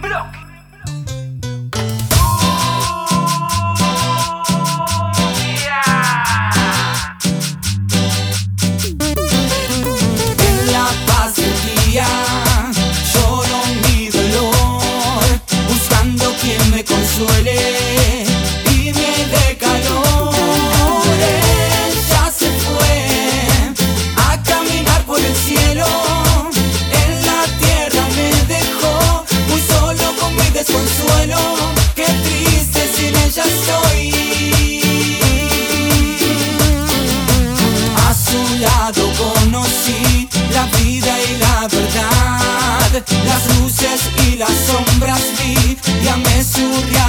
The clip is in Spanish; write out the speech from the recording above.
En la paz del día lloro mi dolor, buscando quien me consuele y me dé calor. Él ya se fue a caminar por el cielo, en la tierra me dejó muy solo con mi desconsuelo. Qué triste sin ella estoy. A su lado conocí la vida y la verdad, las luces y las sombras vi y amé su realidad.